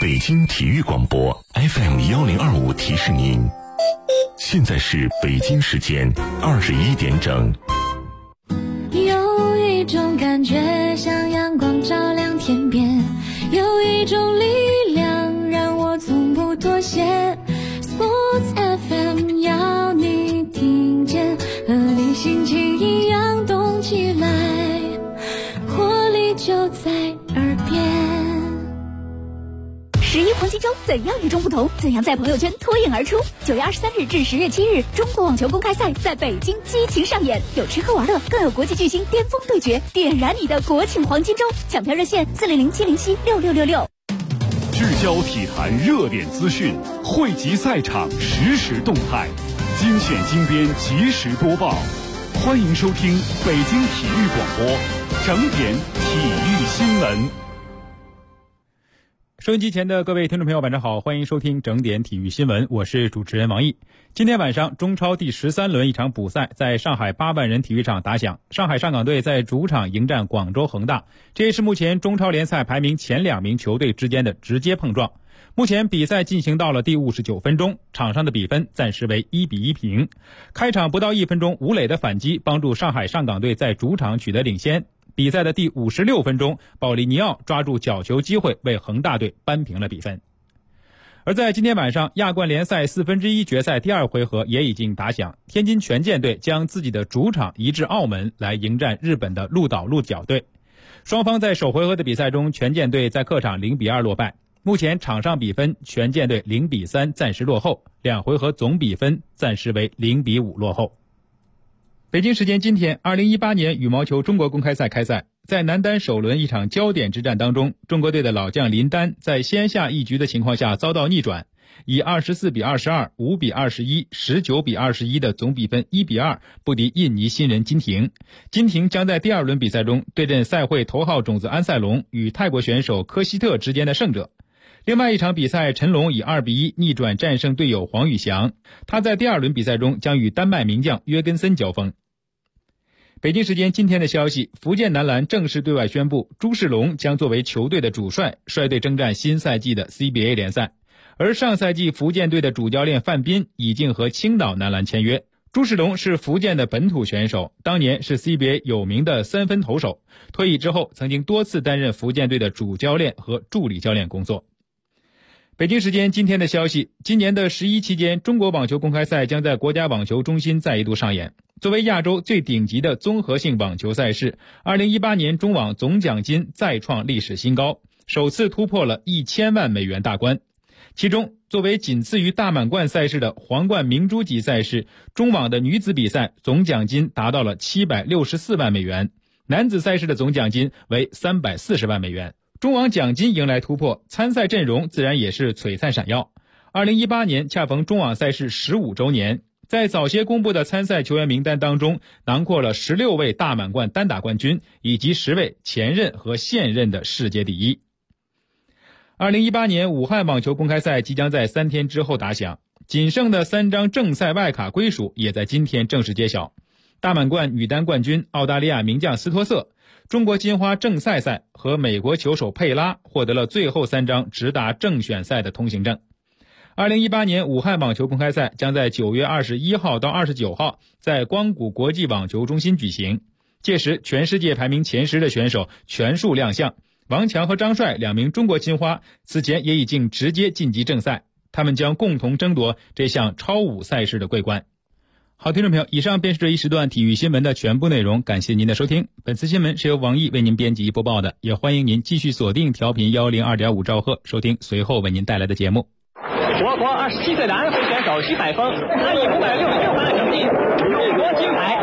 北京体育广播 FM1025提示您，现在是北京时间21点整。 有一种感觉像阳光照亮天边，有一种力量让我从不妥协。Sports FM 要你听见，和你心情一样动起来，活力就在耳边。 11黄金周怎样与众不同？怎样在朋友圈脱颖而出？9月23日至10月7日，中国网球公开赛在北京激情上演，有吃喝玩乐，更有国际巨星巅峰对决，点燃你的国庆黄金周！抢票热线400-707-6666。 聚焦体坛热点资讯，汇集赛场实时动态，精选精编及时播报。欢迎收听北京体育广播整点体育新闻。 收音机前的各位听众朋友，晚上好，欢迎收听整点体育新闻，我是主持人王毅。今天晚上，中超第13轮一场补赛在上海8万人体育场打响，上海上港队在主场迎战广州恒大，这也是目前中超联赛排名前2名球队之间的直接碰撞。目前比赛进行到了第59分钟，场上的比分暂时为1-1平。开场不到1分钟，吴磊的反击帮助上海上港队在主场取得领先。比赛的第56分钟，保利尼奥抓住角球机会为恒大队扳平了比分。而在今天晚上，亚冠联赛1/4决赛第2回合也已经打响，天津权健队将自己的主场移至澳门来迎战日本的鹿岛鹿角队。双方在首回合的比赛中，权健队在客场0-2落败，目前场上比分权健队0-3暂时落后，2回合总比分暂时为0-5落后。北京时间今天，2018年羽毛球中国公开赛开赛，在男单首轮一场焦点之战当中，中国队的老将林丹在先下一局的情况下遭到逆转，以24-22、5-21、19-21的总比分1-2不敌印尼新人金廷。金廷将在第2轮比赛中对阵赛会头号种子安塞龙与泰国选手科希特之间的胜者。另外一场比赛，陈龙以2-1逆转战胜队友黄宇翔，他在第2轮比赛中将与丹麦名将约根森交锋。北京时间今天的消息，福建男篮正式对外宣布，朱世龙将作为球队的主帅，率队征战新赛季的 CBA 联赛。而上赛季福建队的主教练范斌已经和青岛男篮签约。朱世龙是福建的本土选手，当年是 CBA 有名的3分投手，退役之后曾经多次担任福建队的主教练和助理教练工作。北京时间今天的消息，今年的11期间，中国网球公开赛将在国家网球中心再一度上演。作为亚洲最顶级的综合性网球赛事，2018年中网总奖金再创历史新高，首次突破了1000万美元大关。其中，作为仅次于大满贯赛事的皇冠明珠级赛事，中网的女子比赛总奖金达到了764万美元，男子赛事的总奖金为340万美元。中网奖金迎来突破，参赛阵容自然也是璀璨闪耀。2018年恰逢中网赛事15周年，在早些公布的参赛球员名单当中，囊括了16位大满贯单打冠军，以及10位前任和现任的世界第一。2018年武汉网球公开赛即将在3天之后打响，仅剩的3张正赛外卡归属也在今天正式揭晓。大满贯女单冠军澳大利亚名将斯托瑟，中国金花郑赛赛和美国球手佩拉获得了最后3张直达正选赛的通行证。2018年武汉网球公开赛将在9月21号到29号在光谷国际网球中心举行，届时全世界排名前10的选手全数亮相。王强和张帅2名中国金花此前也已经直接晋级正赛，他们将共同争夺这项超5赛事的桂冠。好，听众朋友，以上便是这一时段体育新闻的全部内容，感谢您的收听。本次新闻是由王毅为您编辑播报的，也欢迎您继续锁定调频102.5兆赫收听随后为您带来的节目。 我国27岁的安徽选手徐海峰，他以566分的成绩荣夺金牌。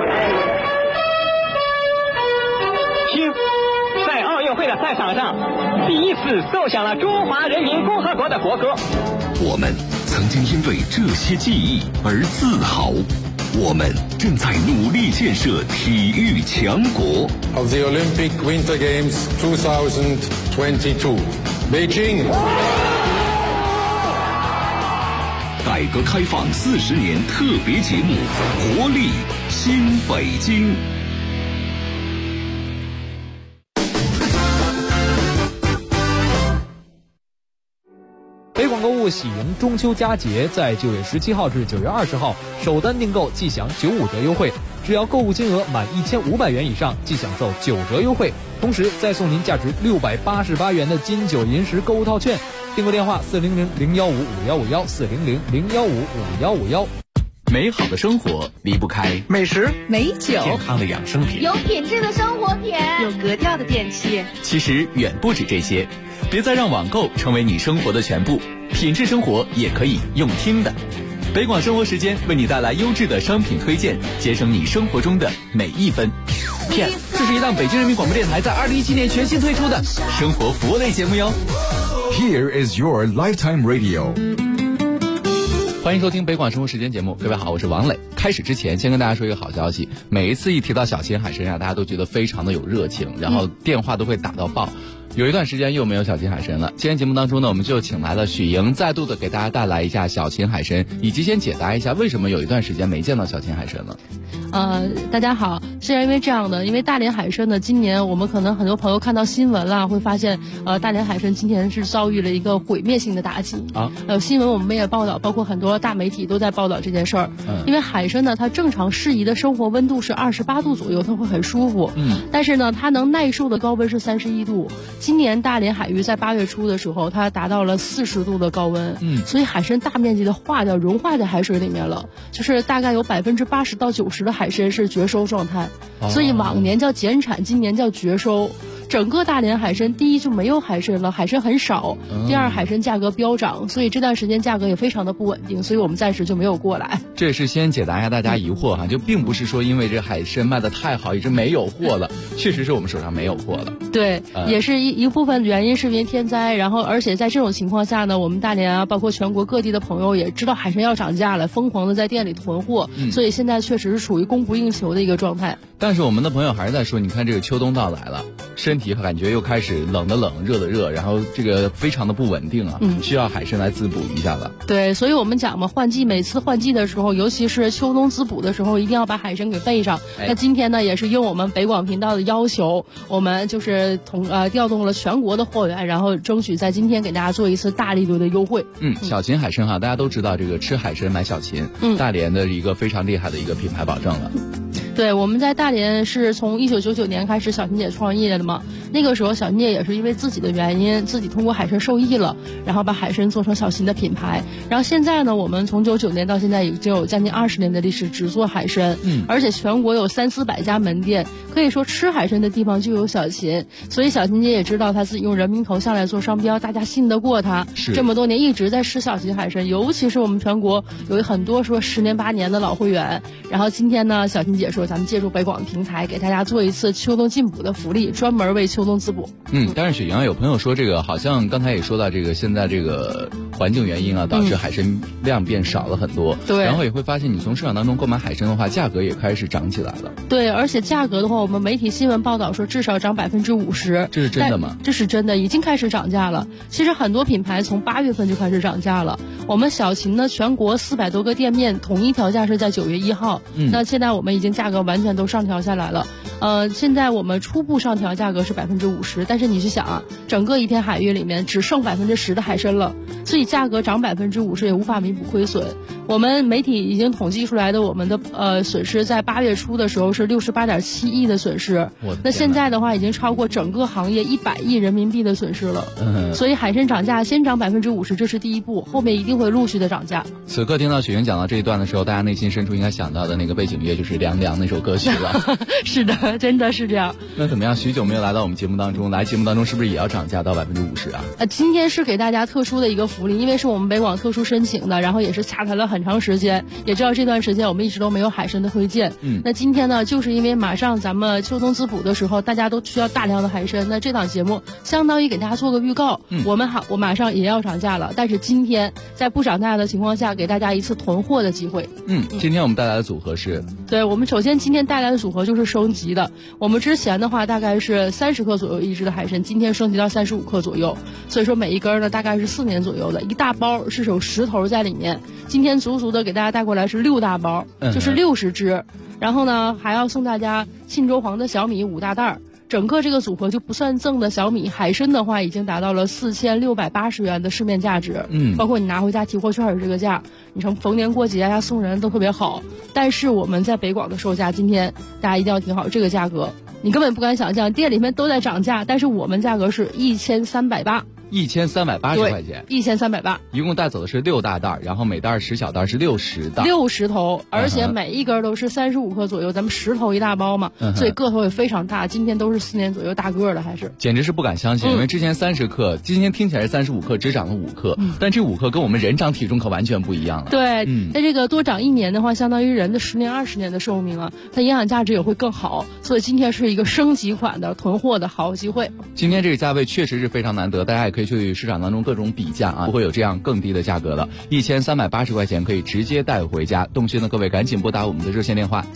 听，在奥运会的赛场上，第一次奏响了中华人民共和国的国歌。 我们曾经因为这些记忆而自豪，我们正在努力建设体育强国。 Of the Olympic Winter Games 2022, Beijing。 改革开放40年特别节目，活力新北京。 网购物喜迎中秋佳节，在9月17号至9月20号首单订购即享95折优惠，只要购物金额满1500元以上即享受9折优惠，同时再送您价值688元的金九银十购物套券。订购电话400-015-5151，400-015-5151。 美好的生活离不开美食、 美酒、 健康的养生品， 有品质的生活品， 有格调的电器。 其实远不止这些，别再让网购成为你生活的全部，品质生活也可以用听的。北广生活时间为你带来优质的商品推荐，节省你生活中的每一分。Yes， 这是一档北京人民广播电台在2017年全新推出的生活服务类节目哟。 Here is your lifetime radio。 欢迎收听北广生活时间节目，各位好，我是王磊。开始之前先跟大家说一个好消息，每一次一提到小秦海参大家都觉得非常的有热情，然后电话都会打到爆。有一段时间又没有小秦海参了，今天节目当中呢，我们就请来了许莹，再度的给大家带来一下小秦海参，以及先解答一下为什么有一段时间没见到小秦海参了。 大家好，是因为这样的，因为大连海参呢，今年我们可能很多朋友看到新闻了，会发现大连海参今年是遭遇了一个毁灭性的打击啊。新闻我们也报道，包括很多大媒体都在报道这件事儿。因为海参呢，它正常适宜的生活温度是28度左右，它会很舒服。但是呢，它能耐受的高温是31度。今年大连海域在8月初的时候，它达到了40度的高温。所以海参大面积的融化在海水里面了，就是大概有80%到90%的海参是绝收状态，所以往年叫减产，今年叫绝收。整个大连海参，第一就没有海参了，海参很少；第二，海参价格飙涨，所以这段时间价格也非常的不稳定，所以我们暂时就没有过来。 这也是先解答一下大家疑惑哈，就并不是说因为这海参卖的太好，一直没有货了，确实是我们手上没有货了。 对，也是一部分原因是因为天灾，然后而且在这种情况下呢，我们大连啊，包括全国各地的朋友也知道海参要涨价了，疯狂的在店里囤货，所以现在确实是处于供不应求的一个状态。 但是我们的朋友还是在说，你看这个秋冬到来了，身体感觉又开始冷的冷，热的热，然后这个非常的不稳定啊，需要海参来滋补一下了。 对，所以我们讲嘛，每次换季的时候，尤其是秋冬滋补的时候，一定要把海参给备上。那今天呢，也是应我们北广频道的要求，我们就是调动了全国的货源，然后争取在今天给大家做一次大力度的优惠。 小秦海参哈，大家都知道这个吃海参买小秦，大连的一个非常厉害的一个品牌保证了。 对，我们在大连是从1999年开始小秦姐创业的嘛，那个时候小秦姐也是因为自己的原因，自己通过海参受益了，然后把海参做成小秦的品牌。然后现在呢，我们从99年到现在已经有将近20年的历史，只做海参，而且全国有300-400家门店，可以说吃海参的地方就有小秦。所以小秦姐也知道她自己用人民头像来做商标，大家信得过她。这么多年一直在吃小秦海参，尤其是我们全国有很多说10年8年的老会员。然后今天呢，小秦姐说咱们借助北广平台给大家做一次秋冬进补的福利，专门为秋冬滋补。 但是雪莹有朋友说这个好像刚才也说到这个现在这个环境原因啊，导致海参量变少了很多。对，然后也会发现你从市场当中购买海参的话，价格也开始涨起来了。 对，而且价格的话，我们媒体新闻报道说至少涨50%。 这是真的吗？ 这是真的，已经开始涨价了。其实很多品牌从8月份就开始涨价了。我们小秦呢，全国400多个店面统一调价是在9月1号。那现在我们已经价格完全都上调下来了。现在我们初步上调价格是50%，但是你去想啊，整个一片海域里面只剩10%的海参了，所以价格涨50%也无法弥补亏损。我们媒体已经统计出来的我们的损失，在8月初的时候是68.7亿的损失，那现在的话已经超过整个行业100亿人民币的损失了。所以海参涨价先涨50%，这是第一步，后面一定会陆续的涨价。 此刻听到雪莹讲到这一段的时候，大家内心深处应该想到的那个背景乐就是《凉凉》那首歌曲了。 是的，真的是这样。 那怎么样？许久没有来到我们节目当中，来节目当中是不是也要涨价到50%啊？ 今天是给大家特殊的一个福利，因为是我们北广特殊申请的，然后也是洽谈了很长时间，也知道这段时间我们一直都没有海参的推荐。那今天呢，就是因为马上咱们秋冬滋补的时候，大家都需要大量的海参，那这档节目相当于给大家做个预告。我马上也要涨价了，但是今天在不涨价的情况下，给大家一次囤货的机会。 今天我们带来的组合是？ 对，我们首先今天带来的组合就是升级的。我们之前的话大概是30克左右一只的海参，今天升级到35克左右，所以说每一根呢大概是4年左右的，一大包是有10头在里面。今天足足的给大家带过来是6大包，就是60只。然后呢还要送大家沁州黄的小米5大袋， 整个这个组合就不算赠的小米海参的话，已经达到了4680元的市面价值。包括你拿回家提货券是这个价，你从逢年过节呀送人都特别好。但是我们在北广的售价，今天大家一定要听好这个价格，你根本不敢想象，店里面都在涨价，但是我们价格是1380 块钱 ，1380， 一共带走的是6大袋，然后每袋10小袋是60袋 ，60头，而且每一根都是35克左右，咱们10头一大包嘛，所以个头也非常大。今天都是4年左右大个的，还是简直是不敢相信，因为之前30克，今天听起来是35克，只涨了5克，但这5克跟我们人长体重可完全不一样了。 对，那这个多长1年的话，相当于人的10年20年的寿命啊，它营养价值也会更好，所以今天是一个升级款的囤货的好机会。 今天这个价位确实是非常难得，大家也可以去市场当中各种比价啊，不会有这样更低的价格了，1380块钱可以直接带回家。动心的各位赶紧拨打我们的热线电话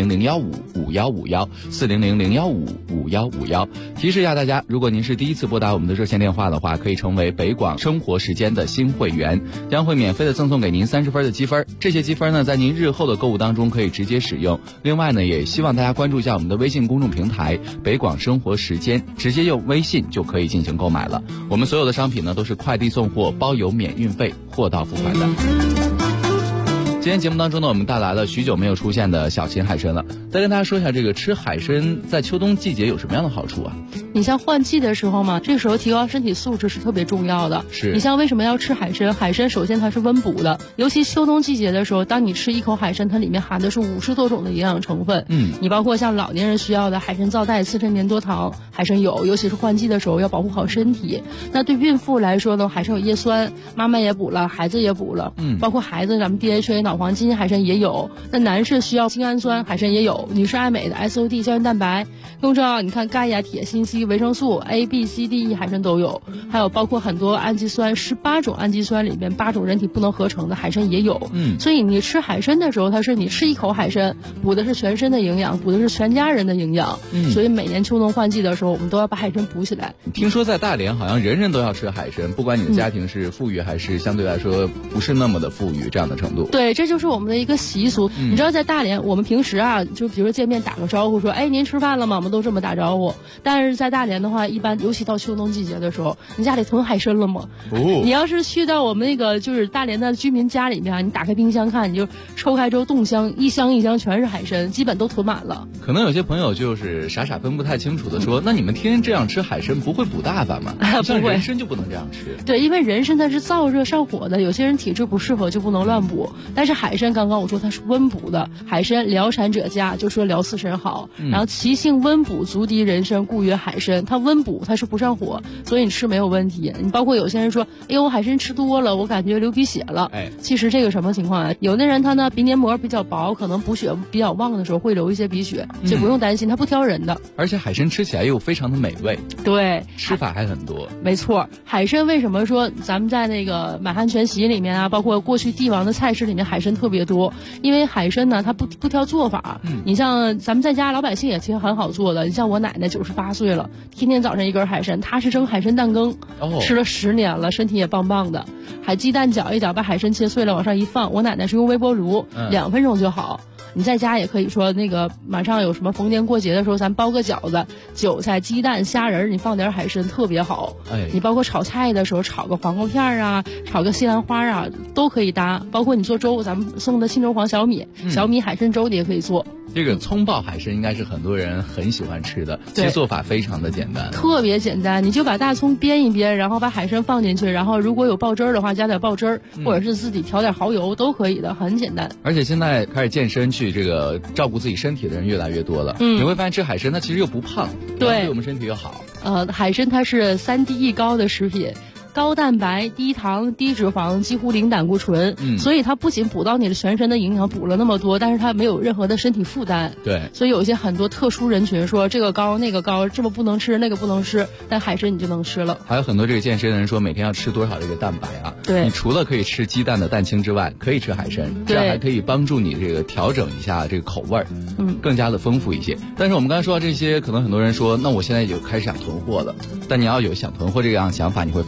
400-015-5151，400-015-5151。提示一下大家，如果您是第一次拨打我们的热线电话的话，可以成为北广生活时间的新会员，将会免费的赠送给您30分的积分。这些积分呢，在您日后的购物当中可以直接使用。另外呢，也希望大家关注一下我们的微信公众平台北广生活时间，直接用微信就可以进行购买了。我们所有的商品呢都是快递送货，包邮免运费，货到付款的。今天节目当中呢，我们带来了许久没有出现的小秦海参了。再跟大家说一下，这个吃海参在秋冬季节有什么样的好处啊？ 你像换季的时候嘛，这个时候提高身体素质是特别重要的。 是你像为什么要吃海参？海参首先它是温补的，尤其秋冬季节的时候，当你吃一口海参，它里面含的是50多种的营养成分。你包括像老年人需要的海参皂苷、刺身粘多糖，海参有，尤其是换季的时候要保护好身体。那对孕妇来说呢，海参有叶酸，妈妈也补了，孩子也补了。包括孩子咱们 DHA 脑黄金海参也有，那男士需要精氨酸，海参也有，女士爱美的 SOD 胶原蛋白，更重要你看钙呀、铁、锌、硒、维生素 A、B、C、D、E 海参都有，还有包括很多氨基酸，18种氨基酸里面8种人体不能合成的海参也有。所以你吃海参的时候，它是你吃一口海参，补的是全身的营养，补的是全家人的营养。所以每年秋冬换季的时候，我们都要把海参补起来。 听说在大连好像人人都要吃海参，不管你的家庭是富裕还是相对来说不是那么的富裕这样的程度。 对，这就是我们的一个习俗。你知道在大连我们平时啊，就比如说见面打个招呼说，哎，您吃饭了吗？我们都这么打招呼。但是在大连的话，一般尤其到秋冬季节的时候，你家里囤海参了吗？你要是去到我们那个就是大连的居民家里面，你打开冰箱看，你就抽开之后冻箱，一箱一箱全是海参，基本都囤满了。 可能有些朋友就是傻分不太清楚的说，那你们天天这样吃海参不会补大发吗？像人参就不能这样吃。 对，因为人参它是燥热上火的，有些人体质不适合就不能乱补。但是海参刚刚我说它是温补的，海参疗产者佳，就说疗刺参好。然后其性温补，足敌人参，故曰海参。它温补，它是不上火，所以你吃没有问题。你包括有些人说，哎呦，海参吃多了，我感觉流鼻血了。其实这个什么情况啊？有的人他呢鼻黏膜比较薄，可能补血比较旺的时候会流一些鼻血，所以不用担心，它不挑人的。 而且海参吃起来又非常的美味。 对， 吃法还很多。 没错，海参为什么说咱们在那个满汉全席里面啊，包括过去帝王的菜式里面海参特别多？因为海参呢，它不挑做法。你像咱们在家老百姓也其实很好做的。你像我奶奶98岁了，天天早上一根海参，她是蒸海参蛋羹，吃了10年了，身体也棒棒的。还鸡蛋搅一搅，把海参切碎了往上一放，我奶奶是用微波炉2分钟就好。你在家也可以说那个马上有什么逢年过节的时候，咱包个饺子，韭菜、鸡蛋、虾仁，你放点海参特别好。你包括炒菜的时候，炒个黄瓜片啊，炒个西兰花啊，都可以搭。包括你做粥，咱们送的青州黄小米，小米海参粥你也可以做。 这个葱爆海参应该是很多人很喜欢吃的，其实做法非常的简单， 特别简单。你就把大葱煸一煸，然后把海参放进去，然后如果有爆汁儿的话，加点爆汁儿，或者是自己调点蚝油都可以的，很简单。 而且现在开始健身去这个照顾自己身体的人越来越多了，你会发现吃海参它其实又不胖，对我们身体又好。 海参它是3D 高的食品。高蛋白、低糖、低脂肪，几乎零胆固醇，所以它不仅补到你的全身的营养，补了那么多，但是它没有任何的身体负担。 对， 所以有一些很多特殊人群说这个高那个高，这么不能吃那个不能吃，但海参你就能吃了。 还有很多这个健身的人说每天要吃多少这个蛋白啊？ 对， 你除了可以吃鸡蛋的蛋清之外，可以吃海参，这样还可以帮助你这个调整一下这个口味儿，更加的丰富一些。但是我们刚才说到这些，可能很多人说，那我现在就开始想囤货了。但你要有想囤货这样想法，你会发现市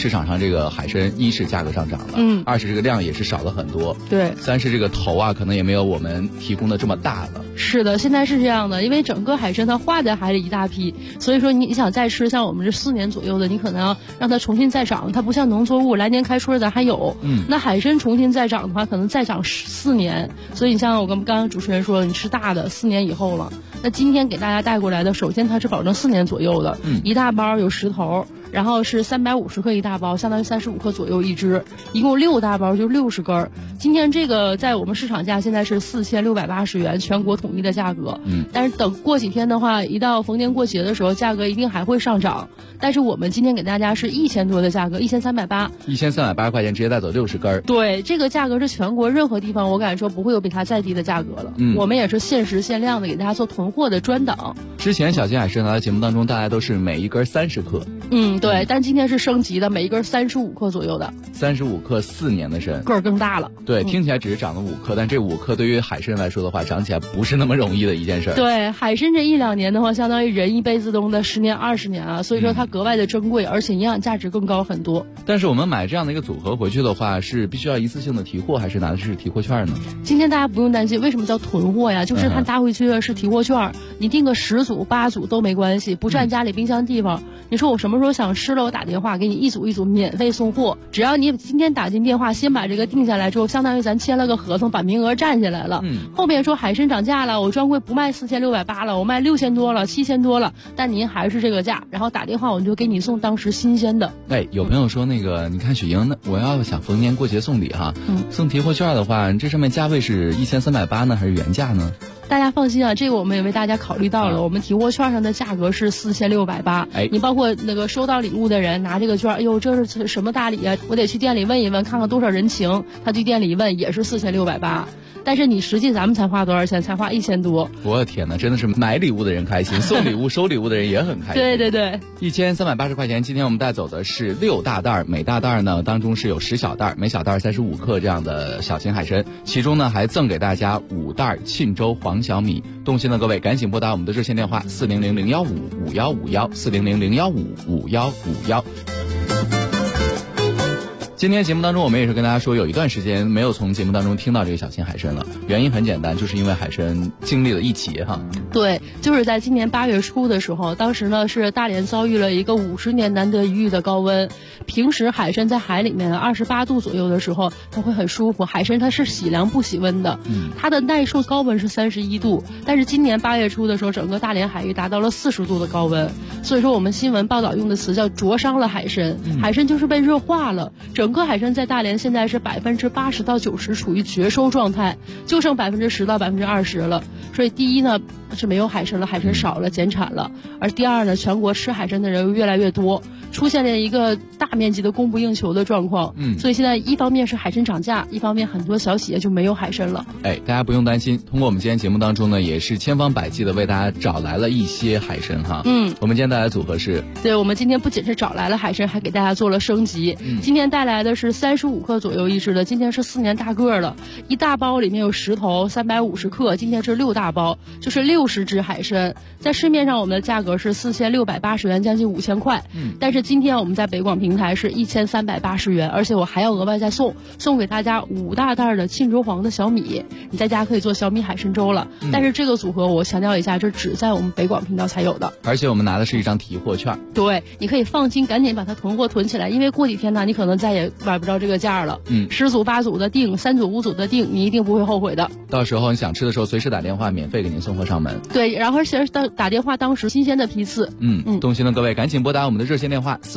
市场上这个海参，一是价格上涨了，二是这个量也是少了很多， 对， 三是这个头啊可能也没有我们提供的这么大了。 是的，现在是这样的，因为整个海参它化在海里一大批，所以说你想再吃像我们这4年左右的，你可能要让它重新再长，它不像农作物来年开春咱还有，那海参重新再长的话，可能再长4年，所以你像我跟刚刚主持人说，你吃大的4年以后了。那今天给大家带过来的，首先它是保证4年左右的，一大包有10头。然后是350克一大包，相当于35克左右一只，一共6大包就60根。今天这个在我们市场价现在是4680元，全国统一的价格。但是等过几天的话，一到逢年过节的时候，价格一定还会上涨。但是我们今天给大家是1000多的价格，1380，1380 块钱直接带走60根。 对，这个价格是全国任何地方我敢说不会有比它再低的价格了。我们也是限时限量的给大家做囤货的专档。 之前小金海参的节目当中，大家都是每一根30克。 对，但今天是升级的，每一根35克左右的 ，35克4年的参， 个儿更大了。 对，听起来只是长了5克，但这5克对于海参来说的话，长起来不是那么容易的一件事。 对，海参这1-2年的话，相当于人一辈子中的10年20年啊，所以说它格外的珍贵，而且营养价值更高很多。 但是我们买这样的一个组合回去的话，是必须要一次性的提货，还是拿的是提货券呢？ 今天大家不用担心，为什么叫囤货呀？就是它拿回去的是提货券，你订个10组8组都没关系，不占家里冰箱地方。你说我什么时候想吃了，我打电话给你一组一组免费送货，只要你今天打进电话，先把这个定下来之后，相当于咱签了个合同，把名额占下来了。后面说海参涨价了，我专柜不卖4680了，我卖6000多了，7000多了，但您还是这个价，然后打电话我们就给你送当时新鲜的。 有朋友说那个，你看雪莹，我要想逢年过节送礼哈，送提货券的话，这上面价位是1380呢，还是原价呢？ 大家放心啊，这个我们也为大家考虑到了。我们提货券上的价格是4680，你包括那个收到礼物的人拿这个券，哎呦，这是什么大礼啊？我得去店里问一问，看看多少人情。他去店里问也是4680，但是你实际咱们才花多少钱？才花1000多。 我的天哪，真的是买礼物的人开心，送礼物收礼物的人也很开心。 对对对 ，1380块钱。今天我们带走的是6大袋，每大袋呢当中是有10小袋，每小袋35克这样的小型海参，其中呢还赠给大家5袋沁州黄小米。动心的各位赶紧拨打我们的热线电话400-015-5151，400-015-5151。今天节目当中，我们也是跟大家说，有一段时间没有从节目当中听到这个小型海参了。原因很简单，就是因为海参经历了一劫哈。 对，就是在今年8月初的时候，当时呢是大连遭遇了一个50年难得一遇的高温。平时海参在海里面28度左右的时候，它会很舒服。海参它是喜凉不喜温的，它的耐受高温是31度，但是今年8月初的时候，整个大连海域达到了40度的高温。所以说我们新闻报道用的词叫灼伤了海参，海参就是被热化了。整个海参在大连现在是80%到90%处于绝收状态，就剩10%到20%了。所以第一呢是没有海参了，海参少了，减产了。而第二呢，全国吃海参的人越来越多，出现了一个大面积的供不应求的状况。所以现在一方面是海参涨价，一方面很多小企业就没有海参了。 大家不用担心，通过我们今天节目当中呢，也是千方百计的为大家找来了一些海参哈。我们今天带来的组合是， 对，我们今天不仅是找来了海参，还给大家做了升级。今天带来的是35克左右一只的，今天是4年大个了，一大包里面有10头，350克，今天是6大包，就是60只海参。在市面上我们的价格是4680元，将近5000块。但是今天我们在北广平台是1380元，而且我还要额外再送给大家5大袋的沁州黄的小米，你在家可以做小米海参粥了。但是这个组合我强调一下，这只在我们北广频道才有的， 而且我们拿的是一张提货券。 对，你可以放心，赶紧把它囤货囤起来，因为过几天呢，你可能再也买不着这个价了。10组8组的订，3组5组的订，你一定不会后悔的。 到时候你想吃的时候，随时打电话，免费给您送货上门。 对，然后而且打电话当时新鲜的批次。 动心的各位赶紧拨打我们的热线电话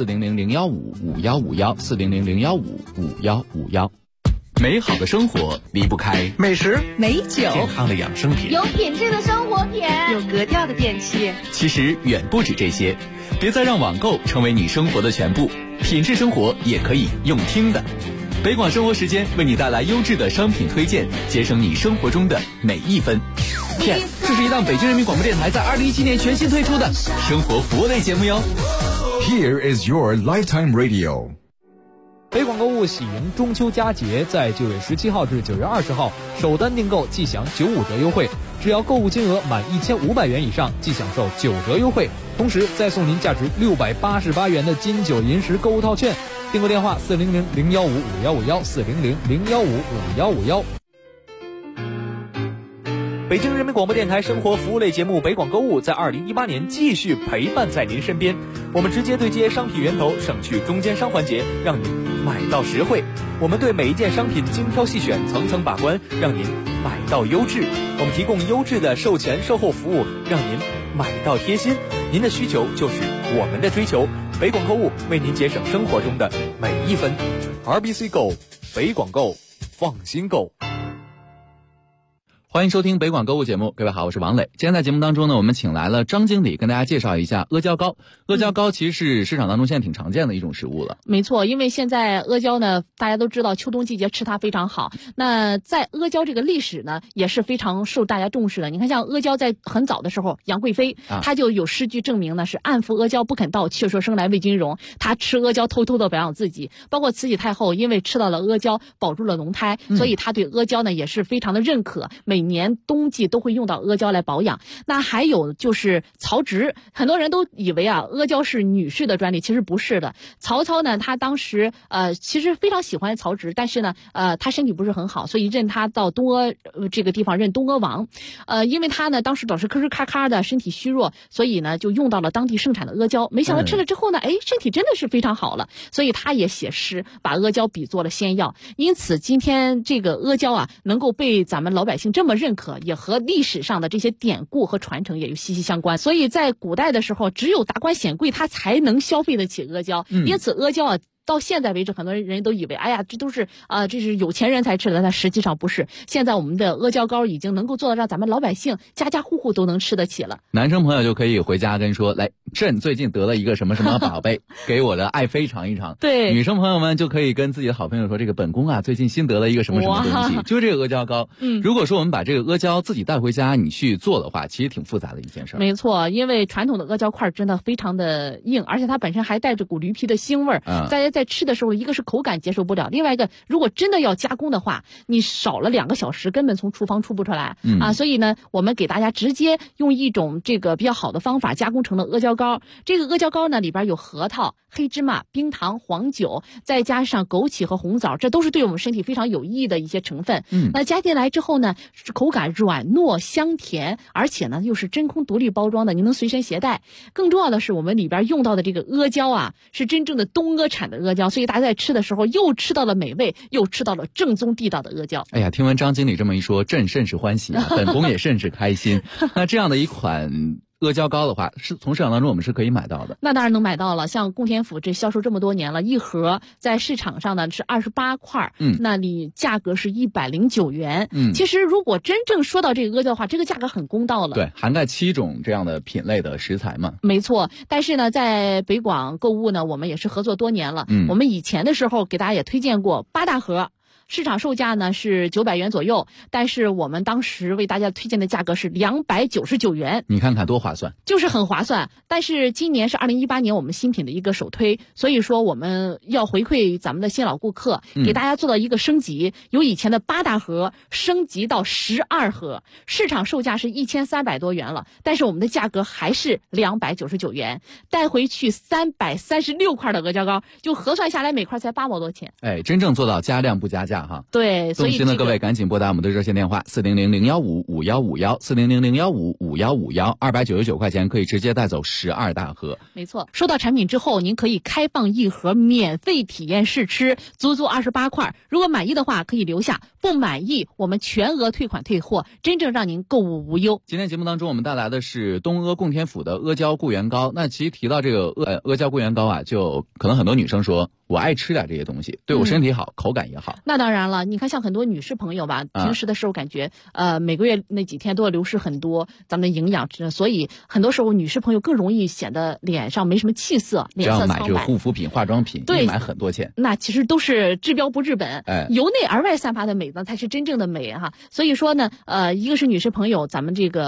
400-015-5151，400-015-5151。 美好的生活离不开美食、 美酒、 健康的养生品， 有品质的生活品， 有格调的电器。 其实远不止这些，别再让网购成为你生活的全部，品质生活也可以用听的。北广生活时间为你带来优质的商品推荐，节省你生活中的每一分。 Yes， 这是一档北京人民广播电台在2017年全新推出的生活服务类节目哟。 Here is your lifetime radio。 北广购物喜迎中秋佳节，在9月17号至9月20号，首单订购即享95折优惠， 只要购物金额满1500元以上，即享受9折优惠，同时再送您价值688元的金九银十购物套券。订购电话400-015-5151，400-015-5151。北京人民广播电台生活服务类节目北广购物在2018年继续陪伴在您身边。我们直接对接商品源头，省去中间商环节，让您买到实惠。我们对每一件商品精挑细选，层层把关，让您买到优质。我们提供优质的售前售后服务，让您买到贴心。您的需求就是我们的追求。北广购物为您节省生活中的每一分。RBC Go， 北广购，放心购。 欢迎收听北广购物节目，各位好，我是王磊。今天在节目当中呢，我们请来了张经理跟大家介绍一下阿胶糕。阿胶糕其实是市场当中现在挺常见的一种食物了。 没错，因为现在阿胶呢，大家都知道秋冬季节吃它非常好。那在阿胶这个历史呢，也是非常受大家重视的。你看，像阿胶在很早的时候，杨贵妃她就有诗句证明呢，是暗服阿胶不肯到，却说生来为君荣。她吃阿胶偷偷的保养自己。包括慈禧太后因为吃到了阿胶，保住了龙胎，所以她对阿胶呢也是非常的认可。每年冬季都会用到阿胶来保养。那还有就是曹植，很多人都以为阿胶是女士的专利，其实不是的。曹操呢，他当时其实非常喜欢曹植，但是呢他身体不是很好，所以认他到东阿这个地方认东阿王。因为他呢当时老是吭哧咔咔的，身体虚弱，所以呢就用到了当地盛产的阿胶。没想到吃了之后呢，身体真的是非常好了，所以他也写诗把阿胶比作了仙药。因此今天这个阿胶能够被咱们老百姓这么认可，也和历史上的这些典故和传承也有息息相关。所以在古代的时候，只有达官显贵他才能消费得起阿胶。因此阿胶到现在为止，很多人都以为，这都是这是有钱人才吃的，但实际上不是。现在我们的阿胶糕已经能够做到让咱们老百姓家家户户都能吃得起了。 男生朋友就可以回家跟说，来，朕最近得了一个什么什么宝贝，给我的爱妃尝一尝。 对， 女生朋友们就可以跟自己的好朋友说，这个本宫最近新得了一个什么什么东西，就是这个阿胶糕。如果说我们把这个阿胶自己带回家，你去做的话，其实挺复杂的一件事。 没错，因为传统的阿胶块真的非常的硬，而且它本身还带着股驴皮的腥味儿。大家在吃的时候，一个是口感接受不了，另外一个如果真的要加工的话，你少了2个小时根本从厨房出不出来。所以呢，我们给大家直接用一种这个比较好的方法加工成了阿胶糕。这个阿胶糕呢，里边有核桃、黑芝麻、冰糖、黄酒，再加上枸杞和红枣，这都是对我们身体非常有益的一些成分。那加进来之后呢，口感软糯香甜，而且呢又是真空独立包装的，你能随身携带。更重要的是，我们里边用到的这个阿胶是真正的东阿产的阿胶，所以大家在吃的时候又吃到了美味，又吃到了正宗地道的阿胶。 哎呀，听闻张经理这么一说，朕甚是欢喜本宫也甚是开心。那这样的一款阿胶糕的话，是从市场当中我们是可以买到的。 那当然能买到了，像供天府这销售这么多年了，一盒在市场上呢是28块，那里价格是109元。其实如果真正说到这个阿胶的话，这个价格很公道了。 对，涵盖7种这样的品类的食材嘛。 没错，但是呢，在北广购物呢，我们也是合作多年了。我们以前的时候给大家也推荐过8大盒。市场售价呢是900元左右，但是我们当时为大家推荐的价格是299元。 你看看多划算， 就是很划算。但是今年是2018年我们新品的一个首推，所以说我们要回馈咱们的新老顾客，给大家做到一个升级，由以前的8大盒升级到12盒，市场售价是1300多元了，但是我们的价格还是299元，带回去336块的阿胶糕，就核算下来每块才8毛多钱。 真正做到加量不加价。 对，所以动心的各位赶紧拨打我们的热线电话400-015-5151，400-015-5151，299块钱可以直接带走12大盒。 没错，收到产品之后，您可以开放1盒免费体验试吃，足足28块。如果满意的话可以留下，不满意我们全额退款退货，真正让您购物无忧。 今天节目当中我们带来的是东阿供天府的阿胶固元糕。那其实提到这个阿胶固元糕就可能很多女生说，我爱吃点这些东西，对我身体好，口感也好。 那当然了，你看像很多女士朋友吧，平时的时候感觉每个月那几天都要流失很多咱们的营养，所以很多时候女士朋友更容易显得脸上没什么气色，脸色苍白。 只要买这个护肤品、化妆品， 对， 买很多钱， 那其实都是治标不治本。由内而外散发的美呢，才是真正的美哈。所以说呢，一个是女士朋友，咱们这个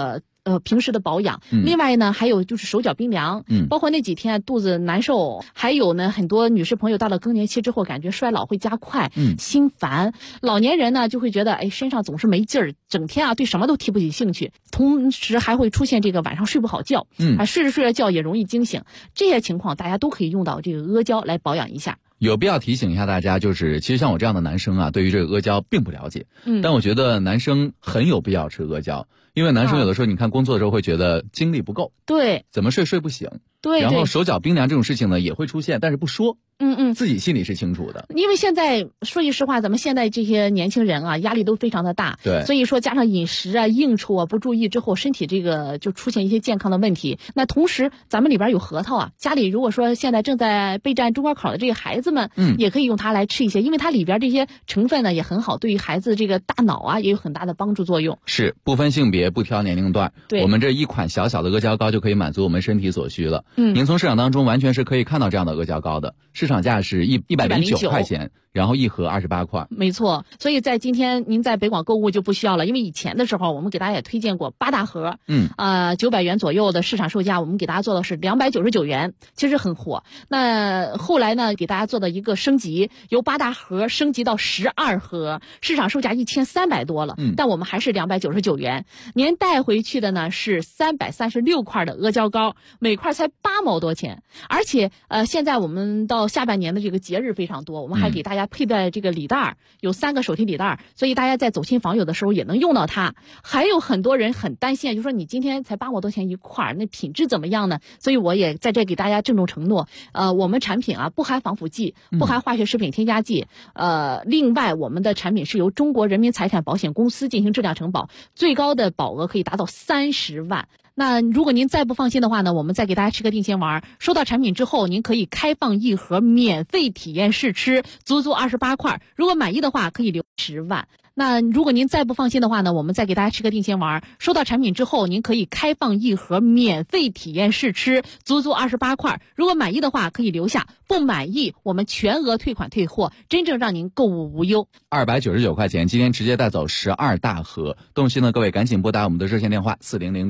平时的保养。另外呢，还有就是手脚冰凉，包括那几天肚子难受，还有呢，很多女士朋友到了更年期之后，感觉衰老会加快，心烦。老年人呢就会觉得，哎，身上总是没劲儿，整天对什么都提不起兴趣，同时还会出现这个晚上睡不好觉，睡着觉也容易惊醒。这些情况大家都可以用到这个阿胶来保养一下。 有必要提醒一下大家，就是其实像我这样的男生啊，对于这个阿胶并不了解，但我觉得男生很有必要吃阿胶，因为男生有的时候你看工作的时候会觉得精力不够， 对， 怎么睡不醒， 对， 然后手脚冰凉这种事情呢也会出现，但是不说。自己心里是清楚的。 因为现在说句实话，咱们现在这些年轻人啊，压力都非常的大， 对， 所以说加上饮食啊、应酬啊不注意之后，身体这个就出现一些健康的问题。那同时咱们里边有核桃啊，家里如果说现在正在备战中高考的这些孩子们，也可以用它来吃一些，因为它里边这些成分呢也很好，对于孩子这个大脑啊也有很大的帮助作用。 是，不分性别，不挑年龄段， 对， 我们这一款小小的阿胶膏就可以满足我们身体所需了。您从市场当中完全是可以看到这样的阿胶膏的，市场价是109块钱，然后一盒28块。 没错，所以在今天您在北广购物就不需要了，因为以前的时候我们给大家也推荐过8大盒，900元左右的市场售价，我们给大家做的是299元，其实很火。那后来呢，给大家做的一个升级，由8大盒升级到12盒，市场售价1300多了，但我们还是299元。您带回去的呢是336块的阿胶膏，每块才8毛多钱。而且现在我们到下半年的这个节日非常多，我们还给大家佩戴这个礼袋，有3个手提礼袋，所以大家在走亲访友的时候也能用到它。还有很多人很担心，就说你今天才8毛多钱一块，那品质怎么样呢？所以我也在这给大家郑重承诺，我们产品啊不含防腐剂，不含化学食品添加剂，另外我们的产品是由中国人民财产保险公司进行质量承保，最高的保额可以达到30万。那如果您再不放心的话呢，我们再给大家吃个定心丸，收到产品之后您可以开放一盒免费体验试吃，足28块，如果满意的话可以留10万。那如果您再不放心的话呢，我们再给大家吃个定心丸，收到产品之后您可以开放一盒免费体验试吃，足28块，如果满意的话可以留下，不满意我们全额退款退货，真正让您购物无忧。 299块钱，今天直接带走12大盒。动心的各位赶紧拨打我们的热线电话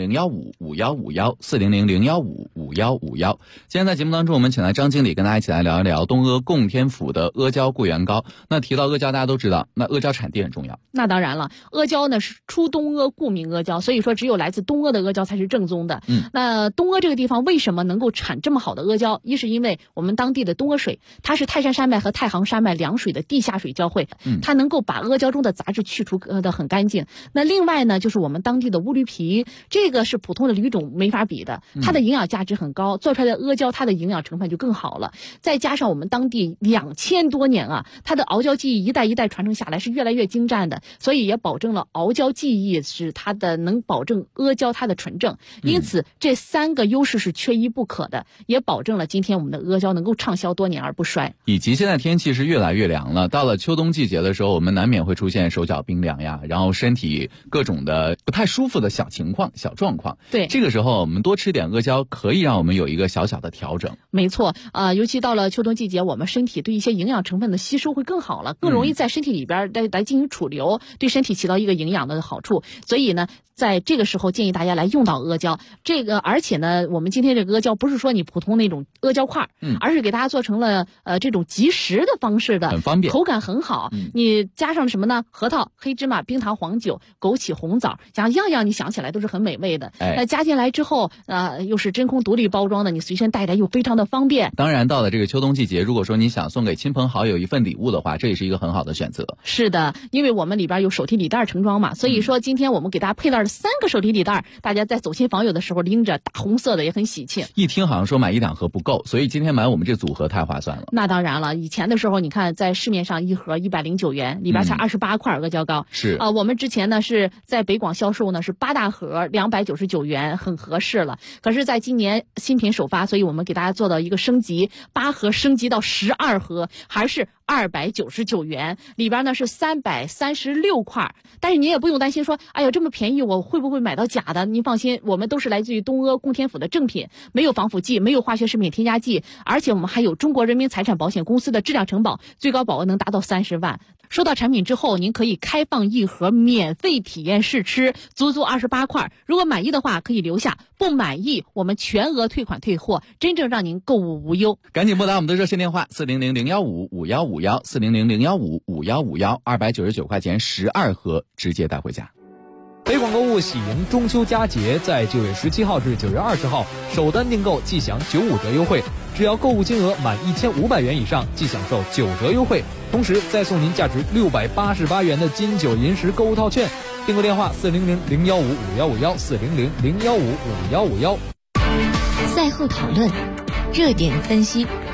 400-015-5151，400-015-5151。今天在节目当中，我们请来张经理跟大家一起来聊一聊东阿供天府的阿胶固元膏。那提到阿胶，大家都知道，那阿胶产地很重要。 那当然了，阿胶呢是出东阿故名阿胶，所以说只有来自东阿的阿胶才是正宗的。那东阿这个地方为什么能够产这么好的阿胶？一是因为我们当地的东阿水，它是泰山山脉和太行山脉两水的地下水交汇，它能够把阿胶中的杂质去除的很干净。那另外呢，就是我们当地的乌驴皮，这个是普通的驴种没法比的，它的营养价值很高，做出来的阿胶它的营养成分就更好了。再加上我们当地2000多年啊，它的熬胶技艺一代一代传承下来是越来越精湛的，所以也保证了熬胶技艺是它的能保证阿胶它的纯正。因此这3个优势是缺一不可的，也保证了今天我们的阿胶能够畅销多年而不衰。 以及现在天气是越来越凉了，到了秋冬季节的时候，我们难免会出现手脚冰凉呀，然后身体各种的不太舒服的小情况、小状况。 对， 这个时候我们多吃点阿胶，可以让我们有一个小小的调整。 没错，尤其到了秋冬季节，我们身体对一些营养成分的吸收会更好了，更容易在身体里边来进行储留，对身体起到一个营养的好处。所以呢，在这个时候建议大家来用到阿胶。而且呢，我们今天这个阿胶不是说你普通那种阿胶块，而是给大家做成了这种即食的方式的， 很方便， 口感很好。你加上什么呢？核桃、黑芝麻、冰糖、黄酒、枸杞、红枣，样样你想起来都是很美味的。那加进来之后，又是真空独立包装的，你随身带来又非常的方便。 当然，到了这个秋冬季节，如果说你想送给亲朋好友一份礼物的话，这也是一个很好的选择。 是的，因为我们里边有手提礼袋盛装嘛，所以说今天我们给大家配了3个手提礼袋，大家在走亲访友的时候拎着大红色的也很喜庆。 一听好像说买1、2盒不够，所以今天买我们这组合太划算了。 那当然了，以前的时候你看在市面上一盒109元，里边才28块阿胶膏。 是我们之前呢是在北广销售呢是8大盒299元，很合适了。可是在今年新品首发，所以我们给大家做到一个升级，8盒升级到12盒，还是 299元，里边呢是336块。但是您也不用担心说，哎呀这么便宜我会不会买到假的？您放心，我们都是来自于东阿供天府的正品，没有防腐剂，没有化学食品添加剂，而且我们还有中国人民财产保险公司的质量承保，最高保额能达到30万。收到产品之后，您可以开放一盒免费体验试吃，足足28块。如果满意的话可以留下，不满意我们全额退款退货，真正让您购物无忧。 赶紧拨打我们的热线电话400-015-5151，400-015-5151，299块钱12盒直接带回家。 北广购物喜迎中秋佳节，在9月17号至9月20号，首单订购即享95折优惠，只要购物金额满1500元以上，即享受9折优惠，同时再送您价值688元的金九银十购物套券。订购电话400-015-5151，400-015-5151。 赛后讨论，热点分析。